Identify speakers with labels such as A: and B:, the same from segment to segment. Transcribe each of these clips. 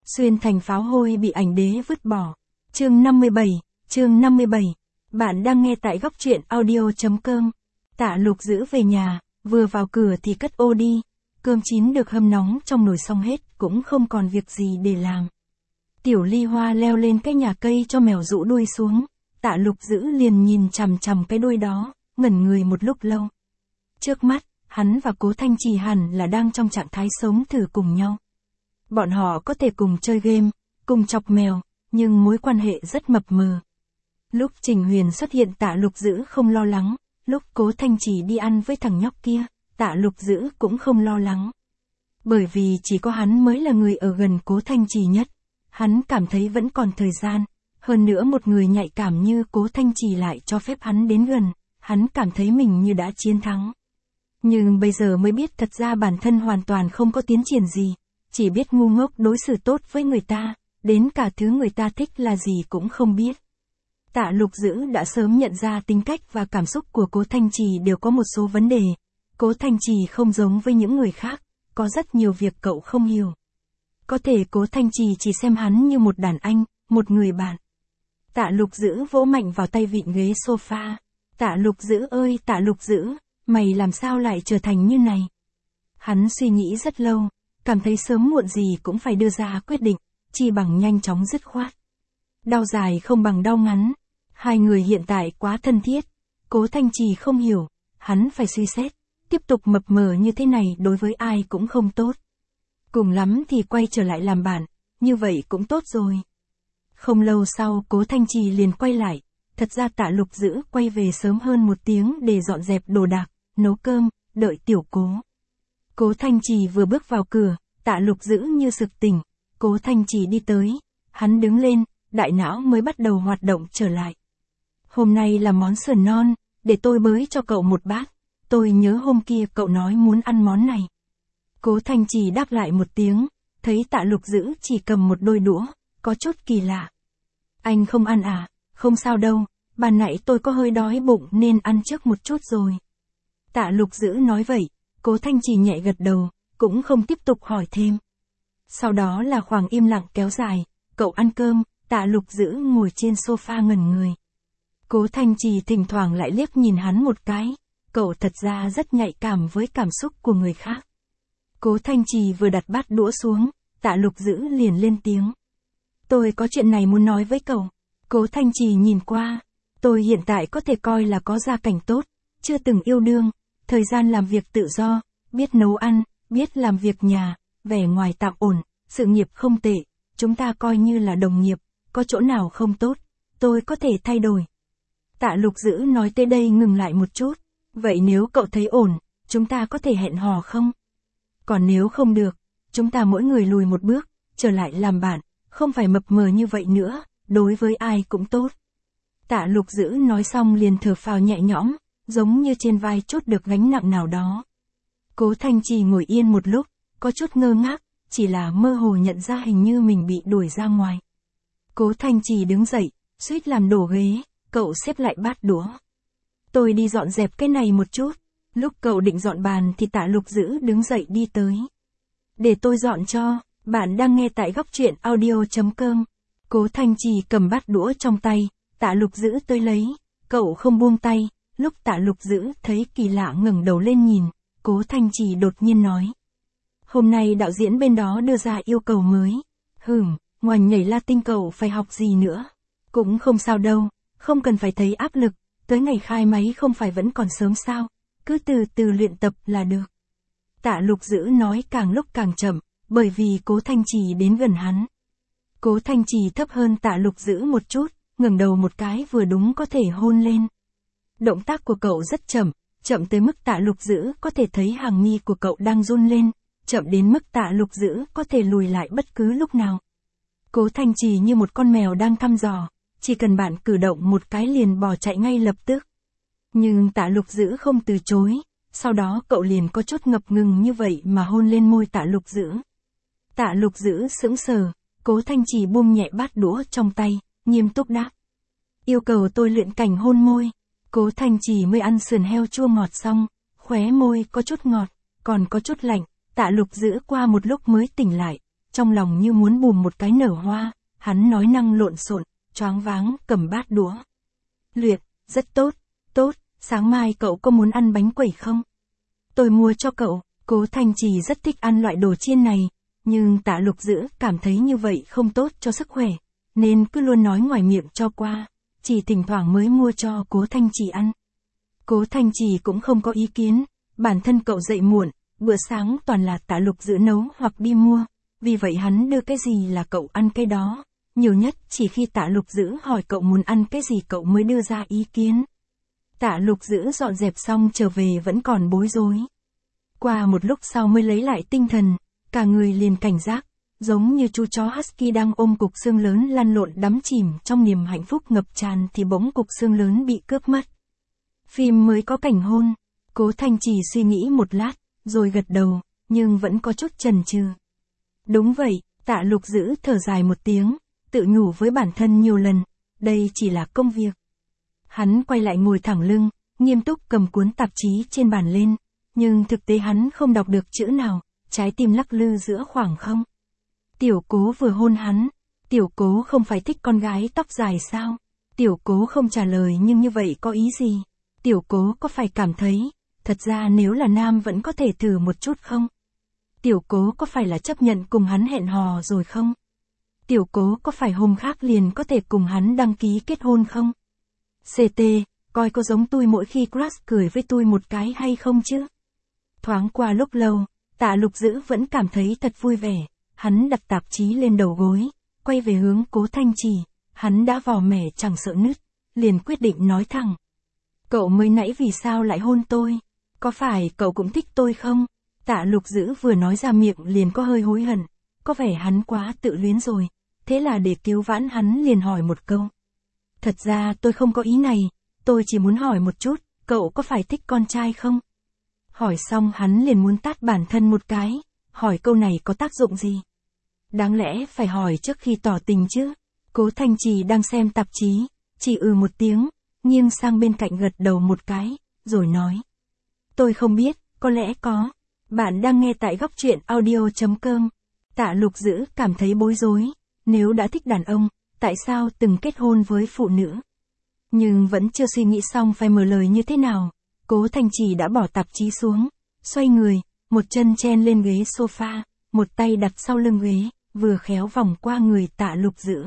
A: Xuyên thành pháo hôi bị ảnh đế vứt bỏ. Chương 57. Bạn đang nghe tại góc truyện audio.com. Tạ Lục Dữ về nhà, vừa vào cửa thì cất ô đi. Cơm chín được hâm nóng trong nồi xong hết, cũng không còn việc gì để làm. Tiểu Ly Hoa leo lên cái nhà cây cho mèo rũ đuôi xuống. Tạ Lục Dữ liền nhìn chằm chằm cái đuôi đó, ngẩn người một lúc lâu. Trước mắt, hắn và Cố Thanh Trì hẳn là đang trong trạng thái sống thử cùng nhau. Bọn họ có thể cùng chơi game, cùng chọc mèo, nhưng mối quan hệ rất mập mờ. Lúc Trình Huyền xuất hiện Tạ Lục Dữ không lo lắng, lúc Cố Thanh Trì đi ăn với thằng nhóc kia, Tạ Lục Dữ cũng không lo lắng. Bởi vì chỉ có hắn mới là người ở gần Cố Thanh Trì nhất, hắn cảm thấy vẫn còn thời gian, hơn nữa một người nhạy cảm như Cố Thanh Trì lại cho phép hắn đến gần, hắn cảm thấy mình như đã chiến thắng. Nhưng bây giờ mới biết thật ra bản thân hoàn toàn không có tiến triển gì, chỉ biết ngu ngốc đối xử tốt với người ta, đến cả thứ người ta thích là gì cũng không biết. Tạ Lục Dữ đã sớm nhận ra tính cách và cảm xúc của Cố Thanh Trì đều có một số vấn đề. Cố Thanh Trì không giống với những người khác, có rất nhiều việc cậu không hiểu. Có thể Cố Thanh Trì chỉ xem hắn như một đàn anh, một người bạn. Tạ Lục Dữ vỗ mạnh vào tay vịn ghế sofa. Tạ Lục Dữ ơi Tạ Lục Dữ, mày làm sao lại trở thành như này? Hắn suy nghĩ rất lâu, cảm thấy sớm muộn gì cũng phải đưa ra quyết định, chi bằng nhanh chóng dứt khoát. Đau dài không bằng đau ngắn. Hai người hiện tại quá thân thiết. Cố Thanh Trì không hiểu, hắn phải suy xét. Tiếp tục mập mờ như thế này đối với ai cũng không tốt. Cùng lắm thì quay trở lại làm bạn, như vậy cũng tốt rồi. Không lâu sau Cố Thanh Trì liền quay lại. Thật ra Tạ Lục Dữ quay về sớm hơn một tiếng để dọn dẹp đồ đạc, nấu cơm, đợi tiểu Cố. Cố Thanh Trì vừa bước vào cửa, Tạ Lục Dữ như sực tỉnh. Cố Thanh Trì đi tới, hắn đứng lên, đại não mới bắt đầu hoạt động trở lại. Hôm nay là món sườn non, để tôi bới cho cậu một bát. Tôi nhớ hôm kia cậu nói muốn ăn món này. Cố Thanh Trì đáp lại một tiếng, thấy Tạ Lục Dữ chỉ cầm một đôi đũa, có chút kỳ lạ. Anh không ăn à? Không sao đâu, ban nãy tôi có hơi đói bụng nên ăn trước một chút rồi. Tạ Lục Dữ nói vậy, Cố Thanh Trì nhẹ gật đầu, cũng không tiếp tục hỏi thêm. Sau đó là khoảng im lặng kéo dài, cậu ăn cơm, Tạ Lục Dữ ngồi trên sofa ngẩn người. Cố Thanh Trì thỉnh thoảng lại liếc nhìn hắn một cái, cậu thật ra rất nhạy cảm với cảm xúc của người khác. Cố Thanh Trì vừa đặt bát đũa xuống, Tạ Lục Dữ liền lên tiếng. Tôi có chuyện này muốn nói với cậu. Cố Thanh Trì nhìn qua, tôi hiện tại có thể coi là có gia cảnh tốt, chưa từng yêu đương, thời gian làm việc tự do, biết nấu ăn, biết làm việc nhà, vẻ ngoài tạm ổn, sự nghiệp không tệ, chúng ta coi như là đồng nghiệp, có chỗ nào không tốt, tôi có thể thay đổi. Tạ Lục Dữ nói tới đây ngừng lại một chút, vậy nếu cậu thấy ổn, chúng ta có thể hẹn hò không? Còn nếu không được, chúng ta mỗi người lùi một bước, trở lại làm bạn, không phải mập mờ như vậy nữa, đối với ai cũng tốt. Tạ Lục Dữ nói xong liền thở phào nhẹ nhõm, giống như trên vai trút được gánh nặng nào đó. Cố Thanh Trì ngồi yên một lúc, có chút ngơ ngác, chỉ là mơ hồ nhận ra hình như mình bị đuổi ra ngoài. Cố Thanh Trì đứng dậy, suýt làm đổ ghế, cậu xếp lại bát đũa. Tôi đi dọn dẹp cái này một chút. Lúc cậu định dọn bàn thì Tạ Lục Dữ đứng dậy đi tới. Để tôi dọn cho, bạn đang nghe tại góc truyện audio.com. Cố Thanh Trì cầm bát đũa trong tay, Tạ Lục Dữ tới lấy, cậu không buông tay. Lúc Tạ Lục Dữ thấy kỳ lạ ngẩng đầu lên nhìn, Cố Thanh Trì đột nhiên nói. Hôm nay đạo diễn bên đó đưa ra yêu cầu mới. Ngoài nhảy Latin cậu phải học gì nữa? Cũng không sao đâu, không cần phải thấy áp lực, tới ngày khai máy không phải vẫn còn sớm sao, cứ từ từ luyện tập là được. Tạ Lục Dữ nói càng lúc càng chậm, bởi vì Cố Thanh Trì đến gần hắn. Cố Thanh Trì thấp hơn Tạ Lục Dữ một chút, ngẩng đầu một cái vừa đúng có thể hôn lên. Động tác của cậu rất chậm, chậm tới mức Tạ Lục Dữ có thể thấy hàng mi của cậu đang run lên, chậm đến mức Tạ Lục Dữ có thể lùi lại bất cứ lúc nào. Cố Thanh Trì như một con mèo đang thăm dò, chỉ cần bạn cử động một cái liền bỏ chạy ngay lập tức. Nhưng Tạ Lục Dữ không từ chối, sau đó cậu liền có chút ngập ngừng như vậy mà hôn lên môi Tạ Lục Dữ. Tạ Lục Dữ sững sờ, Cố Thanh Trì buông nhẹ bát đũa trong tay, nghiêm túc đáp. Yêu cầu tôi luyện cảnh hôn môi. Cố Thanh Trì mới ăn sườn heo chua ngọt xong, khóe môi có chút ngọt, còn có chút lạnh, Tạ Lục Dữ qua một lúc mới tỉnh lại, trong lòng như muốn bùm một cái nở hoa, hắn nói năng lộn xộn, choáng váng, cầm bát đũa. Luyện, rất tốt, tốt, sáng mai cậu có muốn ăn bánh quẩy không? Tôi mua cho cậu. Cố Thanh Trì rất thích ăn loại đồ chiên này, nhưng Tạ Lục Dữ cảm thấy như vậy không tốt cho sức khỏe, nên cứ luôn nói ngoài miệng cho qua, chỉ thỉnh thoảng mới mua cho Cố Thanh Trì ăn. Cố Thanh Trì cũng không có ý kiến, bản thân cậu dậy muộn, bữa sáng toàn là Tạ Lục Dữ nấu hoặc đi mua, vì vậy hắn đưa cái gì là cậu ăn cái đó, nhiều nhất chỉ khi Tạ Lục Dữ hỏi cậu muốn ăn cái gì cậu mới đưa ra ý kiến. Tạ Lục Dữ dọn dẹp xong trở về vẫn còn bối rối. Qua một lúc sau mới lấy lại tinh thần, cả người liền cảnh giác, giống như chú chó husky đang ôm cục xương lớn lăn lộn đắm chìm trong niềm hạnh phúc ngập tràn thì bỗng cục xương lớn bị cướp mất. Phim mới có cảnh hôn, Cố Thanh Trì suy nghĩ một lát, rồi gật đầu, nhưng vẫn có chút chần chừ. Đúng vậy, Tạ Lục Dữ thở dài một tiếng, tự nhủ với bản thân nhiều lần, đây chỉ là công việc. Hắn quay lại ngồi thẳng lưng, nghiêm túc cầm cuốn tạp chí trên bàn lên, nhưng thực tế hắn không đọc được chữ nào, trái tim lắc lư giữa khoảng không. Tiểu Cố vừa hôn hắn, Tiểu Cố không phải thích con gái tóc dài sao? Tiểu Cố không trả lời nhưng như vậy có ý gì? Tiểu Cố có phải cảm thấy, thật ra nếu là nam vẫn có thể thử một chút không? Tiểu Cố có phải là chấp nhận cùng hắn hẹn hò rồi không? Tiểu Cố có phải hôm khác liền có thể cùng hắn đăng ký kết hôn không? CT, coi có giống tôi mỗi khi crush cười với tôi một cái hay không chứ? Thoáng qua lúc lâu, Tạ Lục Dữ vẫn cảm thấy thật vui vẻ, hắn đặt tạp chí lên đầu gối, quay về hướng Cố Thanh Trì, hắn đã vò mẻ chẳng sợ nứt, liền quyết định nói thẳng. Cậu mới nãy vì sao lại hôn tôi? Có phải cậu cũng thích tôi không? Tạ Lục Dữ vừa nói ra miệng liền có hơi hối hận, có vẻ hắn quá tự luyến rồi, thế là để cứu vãn hắn liền hỏi một câu. Thật ra tôi không có ý này, tôi chỉ muốn hỏi một chút, cậu có phải thích con trai không? Hỏi xong hắn liền muốn tát bản thân một cái, hỏi câu này có tác dụng gì? Đáng lẽ phải hỏi trước khi tỏ tình chứ? Cố Thanh Trì đang xem tạp chí, chỉ một tiếng, nghiêng sang bên cạnh gật đầu một cái, rồi nói. Tôi không biết, có lẽ có. Bạn đang nghe tại góc truyện audio.com. Tạ Lục Dữ cảm thấy bối rối, nếu đã thích đàn ông, tại sao từng kết hôn với phụ nữ? Nhưng vẫn chưa suy nghĩ xong phải mở lời như thế nào. Cố Thanh Trì đã bỏ tạp chí xuống, xoay người, một chân chen lên ghế sofa, một tay đặt sau lưng ghế, vừa khéo vòng qua người Tạ Lục Dữ.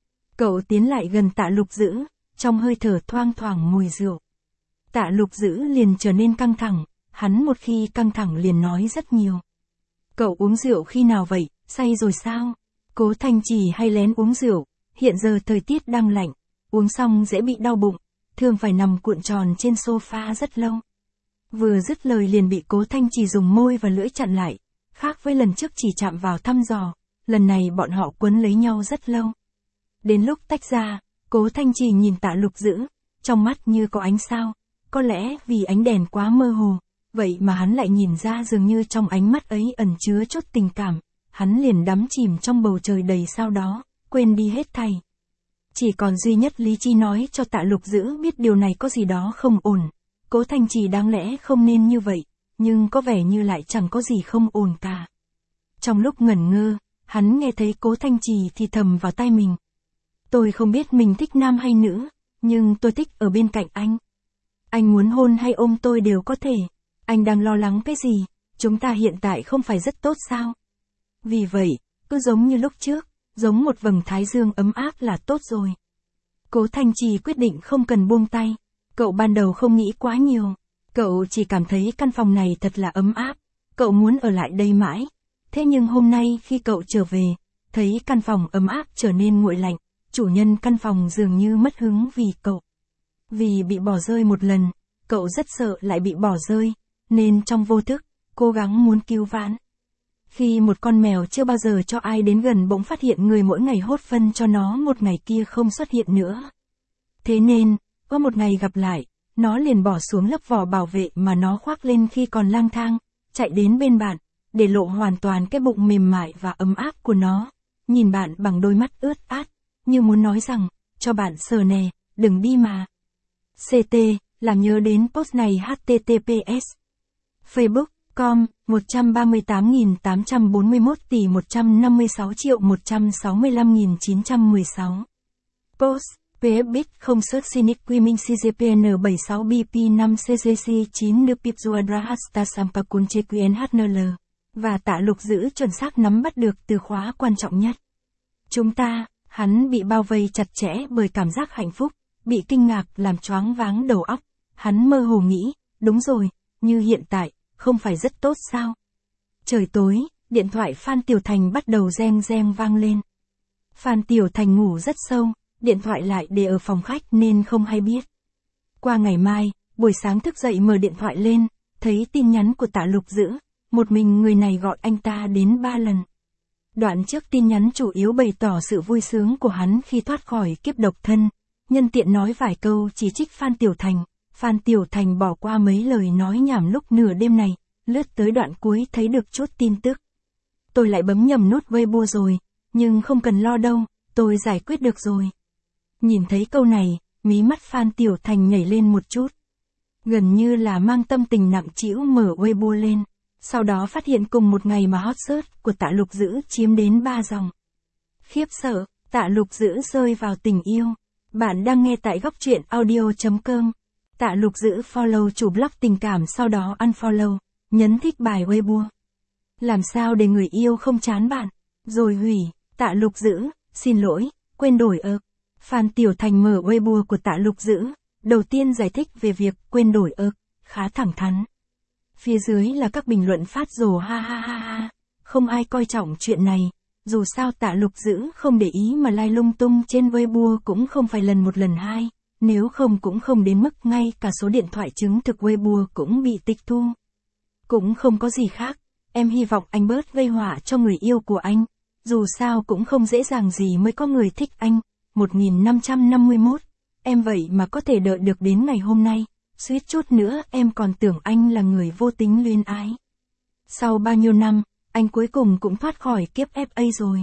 A: Cậu tiến lại gần Tạ Lục Dữ, trong hơi thở thoang thoảng mùi rượu. Tạ Lục Dữ liền trở nên căng thẳng, hắn một khi căng thẳng liền nói rất nhiều. Cậu uống rượu khi nào vậy, say rồi sao? Cố Thanh Trì hay lén uống rượu, hiện giờ thời tiết đang lạnh, uống xong dễ bị đau bụng, thường phải nằm cuộn tròn trên sofa rất lâu. Vừa dứt lời liền bị Cố Thanh Trì dùng môi và lưỡi chặn lại, khác với lần trước chỉ chạm vào thăm dò, lần này bọn họ quấn lấy nhau rất lâu. Đến lúc tách ra, Cố Thanh Trì nhìn Tạ Lục Dữ, trong mắt như có ánh sao, có lẽ vì ánh đèn quá mơ hồ, vậy mà hắn lại nhìn ra dường như trong ánh mắt ấy ẩn chứa chút tình cảm, hắn liền đắm chìm trong bầu trời đầy sao đó, quên đi hết thảy. Chỉ còn duy nhất lý trí nói cho Tạ Lục Dữ biết điều này có gì đó không ổn. Cố Thanh Trì đáng lẽ không nên như vậy, nhưng có vẻ như lại chẳng có gì không ổn cả. Trong lúc ngẩn ngơ, hắn nghe thấy Cố Thanh Trì thì thầm vào tai mình. Tôi không biết mình thích nam hay nữ, nhưng tôi thích ở bên cạnh anh. Anh muốn hôn hay ôm tôi đều có thể. Anh đang lo lắng cái gì? Chúng ta hiện tại không phải rất tốt sao? Vì vậy, cứ giống như lúc trước, giống một vầng thái dương ấm áp là tốt rồi. Cố Thanh Trì quyết định không cần buông tay. Cậu ban đầu không nghĩ quá nhiều. Cậu chỉ cảm thấy căn phòng này thật là ấm áp. Cậu muốn ở lại đây mãi. Thế nhưng hôm nay khi cậu trở về, thấy căn phòng ấm áp trở nên nguội lạnh. Chủ nhân căn phòng dường như mất hứng vì cậu. Vì bị bỏ rơi một lần, cậu rất sợ lại bị bỏ rơi, nên trong vô thức, cố gắng muốn cứu vãn. Khi một con mèo chưa bao giờ cho ai đến gần bỗng phát hiện người mỗi ngày hốt phân cho nó một ngày kia không xuất hiện nữa. Thế nên, có một ngày gặp lại, nó liền bỏ xuống lớp vỏ bảo vệ mà nó khoác lên khi còn lang thang, chạy đến bên bạn, để lộ hoàn toàn cái bụng mềm mại và ấm áp của nó, nhìn bạn bằng đôi mắt ướt át, như muốn nói rằng, cho bạn sờ nè, đừng đi mà. CT, làm nhớ đến post này https. Facebook, Com, 138.841 tỷ 156.165.916. Post, PFBit không search Cynic Quiming CGPN 76 BP 5 CGC 9 Nữ Pip Zuadra Hasta Sampakun QNHNL. Và Tạ Lục giữ chuẩn xác nắm bắt được từ khóa quan trọng nhất. Chúng ta, hắn bị bao vây chặt chẽ bởi cảm giác hạnh phúc, bị kinh ngạc làm choáng váng đầu óc. Hắn mơ hồ nghĩ, đúng rồi, như hiện tại, không phải rất tốt sao? Trời tối, điện thoại Phan Tiểu Thành bắt đầu reng reng vang lên. Phan Tiểu Thành ngủ rất sâu, điện thoại lại để ở phòng khách nên không hay biết. Qua ngày mai, buổi sáng thức dậy mở điện thoại lên, thấy tin nhắn của Tạ Lục giữ, một mình người này gọi anh ta đến 3 lần. Đoạn trước tin nhắn chủ yếu bày tỏ sự vui sướng của hắn khi thoát khỏi kiếp độc thân, nhân tiện nói vài câu chỉ trích Phan Tiểu Thành. Phan Tiểu Thành bỏ qua mấy lời nói nhảm lúc nửa đêm này, lướt tới đoạn cuối thấy được chút tin tức. Tôi lại bấm nhầm nút Weibo rồi, nhưng không cần lo đâu, tôi giải quyết được rồi. Nhìn thấy câu này, mí mắt Phan Tiểu Thành nhảy lên một chút. Gần như là mang tâm tình nặng trĩu mở Weibo lên, sau đó phát hiện cùng một ngày mà hot search của Tạ Lục giữ chiếm đến 3 dòng. Khiếp sợ, Tạ Lục giữ rơi vào tình yêu. Bạn đang nghe tại góc truyện audio.com. Tạ Lục giữ follow chủ blog tình cảm sau đó unfollow, nhấn thích bài Weibo. Làm sao để người yêu không chán bạn? Rồi hủy, Tạ Lục giữ, xin lỗi, quên đổi ợc. Phan Tiểu Thành mở Weibo của Tạ Lục giữ, đầu tiên giải thích về việc quên đổi ợc, khá thẳng thắn. Phía dưới là các bình luận phát rồ ha ha ha ha, không ai coi trọng chuyện này. Dù sao Tạ Lục giữ không để ý mà like lung tung trên Weibo cũng không phải lần một lần hai. Nếu không cũng không đến mức ngay cả số điện thoại chứng thực Weibo cũng bị tịch thu. Cũng không có gì khác, em hy vọng anh bớt gây họa cho người yêu của anh. Dù sao cũng không dễ dàng gì mới có người thích anh. 1551, em vậy mà có thể đợi được đến ngày hôm nay. Suýt chút nữa em còn tưởng anh là người vô tính luyến ái. Sau bao nhiêu năm, anh cuối cùng cũng thoát khỏi kiếp FA rồi.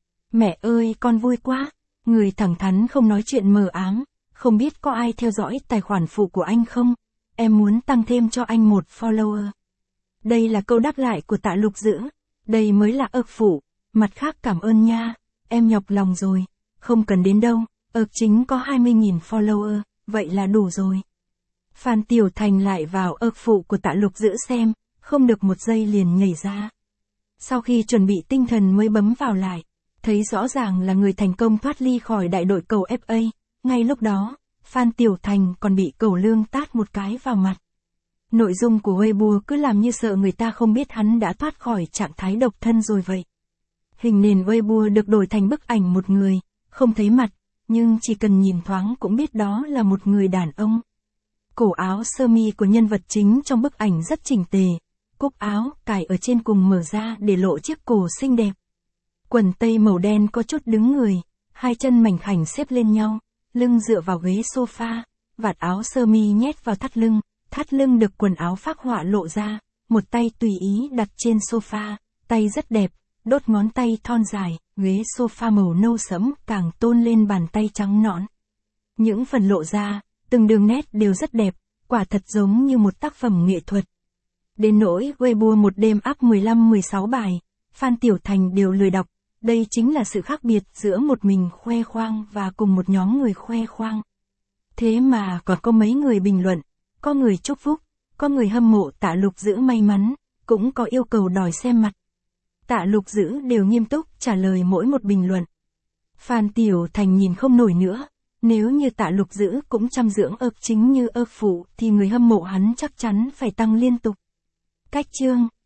A: Mẹ ơi con vui quá, người thẳng thắn không nói chuyện mờ ám. Không biết có ai theo dõi tài khoản phụ của anh không? Em muốn tăng thêm cho anh một follower. Đây là câu đáp lại của Tạ Lục giữ. Đây mới là ợc phụ. Mặt khác cảm ơn nha. Em nhọc lòng rồi. Không cần đến đâu. Ợc chính có 20.000 follower. Vậy là đủ rồi. Phan Tiểu Thành lại vào ợc phụ của Tạ Lục giữ xem. Không được một giây liền nhảy ra. Sau khi chuẩn bị tinh thần mới bấm vào lại. Thấy rõ ràng là người thành công thoát ly khỏi đại đội cầu FA. Ngay lúc đó, Phan Tiểu Thành còn bị Cẩu Lương tát một cái vào mặt. Nội dung của Weibo cứ làm như sợ người ta không biết hắn đã thoát khỏi trạng thái độc thân rồi vậy. Hình nền Weibo được đổi thành bức ảnh một người, không thấy mặt, nhưng chỉ cần nhìn thoáng cũng biết đó là một người đàn ông. Cổ áo sơ mi của nhân vật chính trong bức ảnh rất chỉnh tề, cúc áo cài ở trên cùng mở ra để lộ chiếc cổ xinh đẹp. Quần tây màu đen có chút đứng người, hai chân mảnh khảnh xếp lên nhau. Lưng dựa vào ghế sofa, vạt áo sơ mi nhét vào thắt lưng được quần áo phác họa lộ ra, một tay tùy ý đặt trên sofa, tay rất đẹp, đốt ngón tay thon dài, ghế sofa màu nâu sẫm càng tôn lên bàn tay trắng nõn. Những phần lộ ra, từng đường nét đều rất đẹp, quả thật giống như một tác phẩm nghệ thuật. Đến nỗi Weibo một đêm up 15-16 bài, Phan Tiểu Thành đều lười đọc. Đây chính là sự khác biệt giữa một mình khoe khoang và cùng một nhóm người khoe khoang. Thế mà còn có mấy người bình luận, có người chúc phúc, có người hâm mộ Tạ Lục giữ may mắn, cũng có yêu cầu đòi xem mặt. Tạ Lục giữ đều nghiêm túc trả lời mỗi một bình luận. Phan Tiểu Thành nhìn không nổi nữa, nếu như Tạ Lục giữ cũng chăm dưỡng ợc chính như ợc phụ thì người hâm mộ hắn chắc chắn phải tăng liên tục. Cách chương